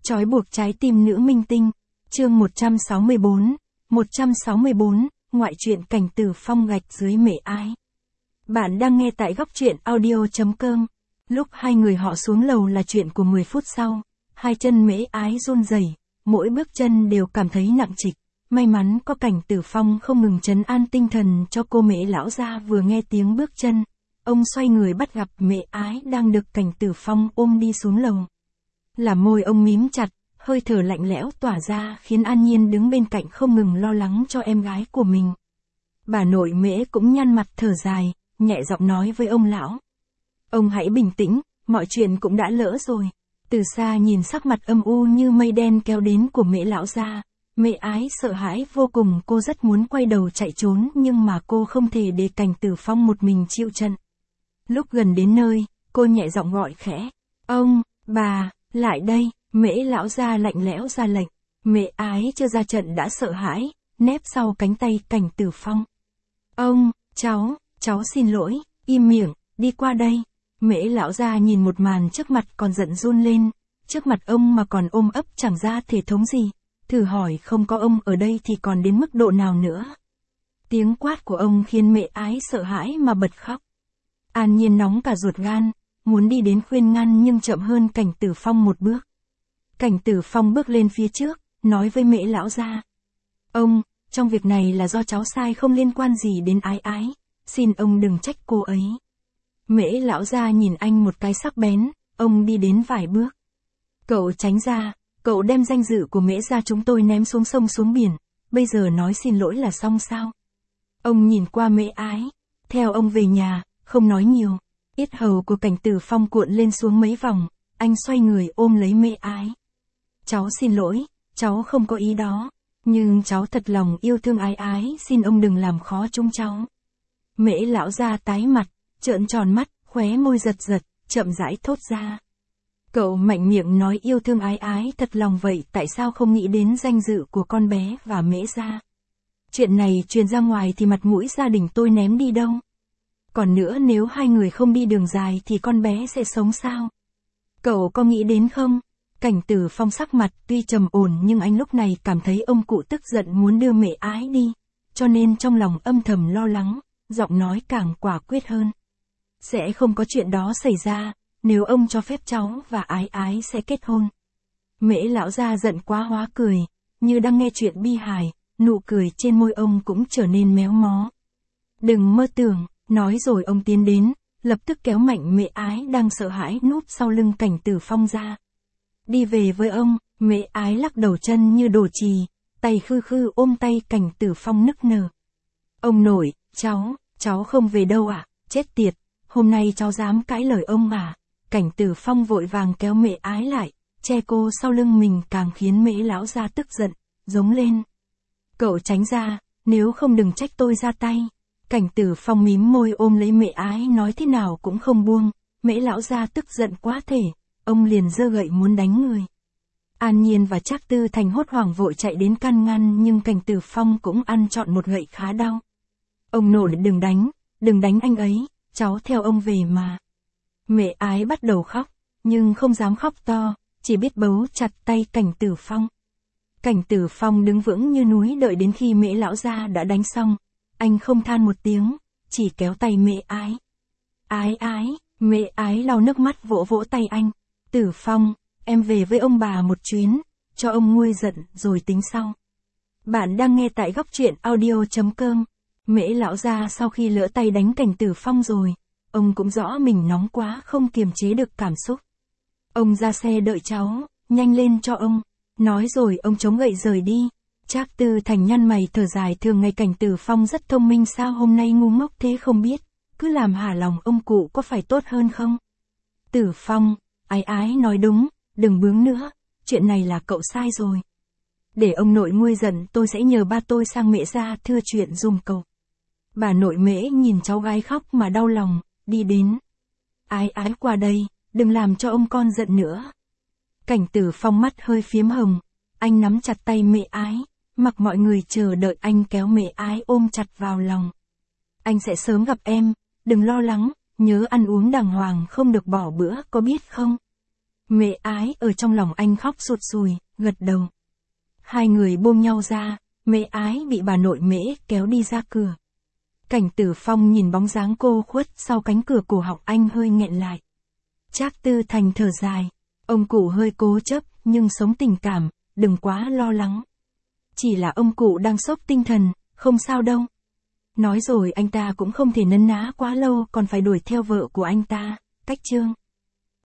Trói buộc trái tim nữ minh tinh, chương 164, ngoại truyện Cảnh Tử Phong gạch dưới mễ ái. Bạn đang nghe tại góc truyện audio.com. Lúc hai người họ xuống lầu là chuyện của 10 phút sau, hai chân mễ ái run rẩy, mỗi bước chân đều cảm thấy nặng trịch. May mắn có Cảnh Tử Phong không ngừng trấn an tinh thần cho cô. Mễ lão gia vừa nghe tiếng bước chân, ông xoay người bắt gặp mễ ái đang được Cảnh Tử Phong ôm đi xuống lầu. Là môi ông mím chặt, hơi thở lạnh lẽo tỏa ra khiến An Nhiên đứng bên cạnh không ngừng lo lắng cho em gái của mình. Bà nội Mễ cũng nhăn mặt thở dài, nhẹ giọng nói với ông lão. Ông hãy bình tĩnh, mọi chuyện cũng đã lỡ rồi. Từ xa nhìn sắc mặt âm u như mây đen kéo đến của Mễ lão gia, Mễ ái sợ hãi vô cùng. Cô rất muốn quay đầu chạy trốn nhưng mà cô không thể để Cảnh Tử Phong một mình chịu trận. Lúc gần đến nơi, cô nhẹ giọng gọi khẽ. Ông, bà, lại đây. Mễ lão gia lạnh lẽo ra lệnh. Mễ ái chưa ra trận đã sợ hãi, nép sau cánh tay Cảnh Tử Phong. Ông, cháu xin lỗi, im miệng, đi qua đây. Mễ lão gia nhìn một màn trước mặt còn giận run lên, trước mặt ông mà còn ôm ấp chẳng ra thể thống gì, thử hỏi không có ông ở đây thì còn đến mức độ nào nữa. Tiếng quát của ông khiến Mễ ái sợ hãi mà bật khóc. An Nhiên nóng cả ruột gan, muốn đi đến khuyên ngăn nhưng chậm hơn Cảnh Tử Phong một bước. Cảnh Tử Phong bước lên phía trước, nói với Mễ lão gia. Ông, trong việc này là do cháu sai không liên quan gì đến ái ái, xin ông đừng trách cô ấy. Mễ lão gia nhìn anh một cái sắc bén, ông đi đến vài bước. Cậu tránh ra, cậu đem danh dự của Mễ gia chúng tôi ném xuống sông xuống biển, bây giờ nói xin lỗi là xong sao? Ông nhìn qua Mễ ái, theo ông về nhà, không nói nhiều. Yết hầu của Cảnh Tử Phong cuộn lên xuống mấy vòng, anh xoay người ôm lấy Mễ ái. Cháu xin lỗi, cháu không có ý đó, nhưng cháu thật lòng yêu thương ái ái, xin ông đừng làm khó chúng cháu. Mễ lão gia tái mặt, trợn tròn mắt, khóe môi giật giật, chậm rãi thốt ra. Cậu mạnh miệng nói yêu thương ái ái thật lòng vậy, tại sao không nghĩ đến danh dự của con bé và Mễ gia? Chuyện này truyền ra ngoài thì mặt mũi gia đình tôi ném đi đâu? Còn nữa, nếu hai người không đi đường dài thì con bé sẽ sống sao? Cậu có nghĩ đến không? Cảnh Tử Phong sắc mặt tuy trầm ổn nhưng anh lúc này cảm thấy ông cụ tức giận muốn đưa Mễ ái đi, cho nên trong lòng âm thầm lo lắng, giọng nói càng quả quyết hơn. Sẽ không có chuyện đó xảy ra, nếu ông cho phép cháu và ái ái sẽ kết hôn. Mễ lão gia giận quá hóa cười, như đang nghe chuyện bi hài, nụ cười trên môi ông cũng trở nên méo mó. Đừng mơ tưởng, nói rồi ông tiến đến, lập tức kéo mạnh Mễ ái đang sợ hãi núp sau lưng Cảnh Tử Phong ra. Đi về với ông. Mễ ái lắc đầu chân như đồ chì, tay khư khư ôm tay Cảnh Tử Phong nức nở. Ông nội, cháu không về đâu à, chết tiệt, hôm nay cháu dám cãi lời ông à? Cảnh Tử Phong vội vàng kéo Mễ ái lại, che cô sau lưng mình càng khiến Mễ lão gia tức giận, giống lên. Cậu tránh ra, nếu không đừng trách tôi ra tay. Cảnh Tử Phong mím môi ôm lấy Mễ ái nói thế nào cũng không buông, Mễ lão gia tức giận quá thể, ông liền giơ gậy muốn đánh người. An Nhiên và Trác Tư Thành hốt hoảng vội chạy đến can ngăn nhưng Cảnh Tử Phong cũng ăn trọn một gậy khá đau. Ông nội đừng đánh anh ấy, cháu theo ông về mà. Mễ ái bắt đầu khóc, nhưng không dám khóc to, chỉ biết bấu chặt tay Cảnh Tử Phong. Cảnh Tử Phong đứng vững như núi đợi đến khi Mễ lão gia đã đánh xong, anh không than một tiếng, chỉ kéo tay Mễ ái. Ái, Mễ ái lau nước mắt vỗ vỗ tay anh. Tử Phong, em về với ông bà một chuyến, cho ông nguôi giận rồi tính sau. Bạn đang nghe tại góc truyện audio.com. Mễ lão gia sau khi lỡ tay đánh Cảnh Tử Phong rồi, ông cũng rõ mình nóng quá không kiềm chế được cảm xúc. Ông ra xe đợi cháu, nhanh lên cho ông. Nói rồi ông chống gậy rời đi. Trác Tư Thành nhăn mày thở dài, thường ngày Cảnh Tử Phong rất thông minh sao hôm nay ngu ngốc thế không biết, cứ làm hả lòng ông cụ có phải tốt hơn không? Tử Phong, ái nói đúng, đừng bướng nữa, chuyện này là cậu sai rồi. Để ông nội nguôi giận tôi sẽ nhờ ba tôi sang Mễ gia thưa chuyện dùm cậu. Bà nội Mễ nhìn cháu gái khóc mà đau lòng, đi đến. Ái qua đây, đừng làm cho ông con giận nữa. Cảnh Tử Phong mắt hơi phiếm hồng, anh nắm chặt tay Mễ ái, mặc mọi người chờ đợi anh kéo Mễ ái ôm chặt vào lòng. Anh sẽ sớm gặp em, đừng lo lắng, nhớ ăn uống đàng hoàng không được bỏ bữa có biết không? Mễ Ái ở trong lòng anh khóc sụt sùi, gật đầu. Hai người buông nhau ra, Mễ Ái bị bà nội Mễ kéo đi ra cửa. Cảnh Tử Phong nhìn bóng dáng cô khuất sau cánh cửa, cổ họng anh hơi nghẹn lại. Trác Tư Thành thở dài, ông cụ hơi cố chấp, nhưng sống tình cảm, đừng quá lo lắng. Chỉ là ông cụ đang sốc tinh thần, không sao đâu. Nói rồi anh ta cũng không thể nấn ná quá lâu, còn phải đuổi theo vợ của anh ta, Cách Trương.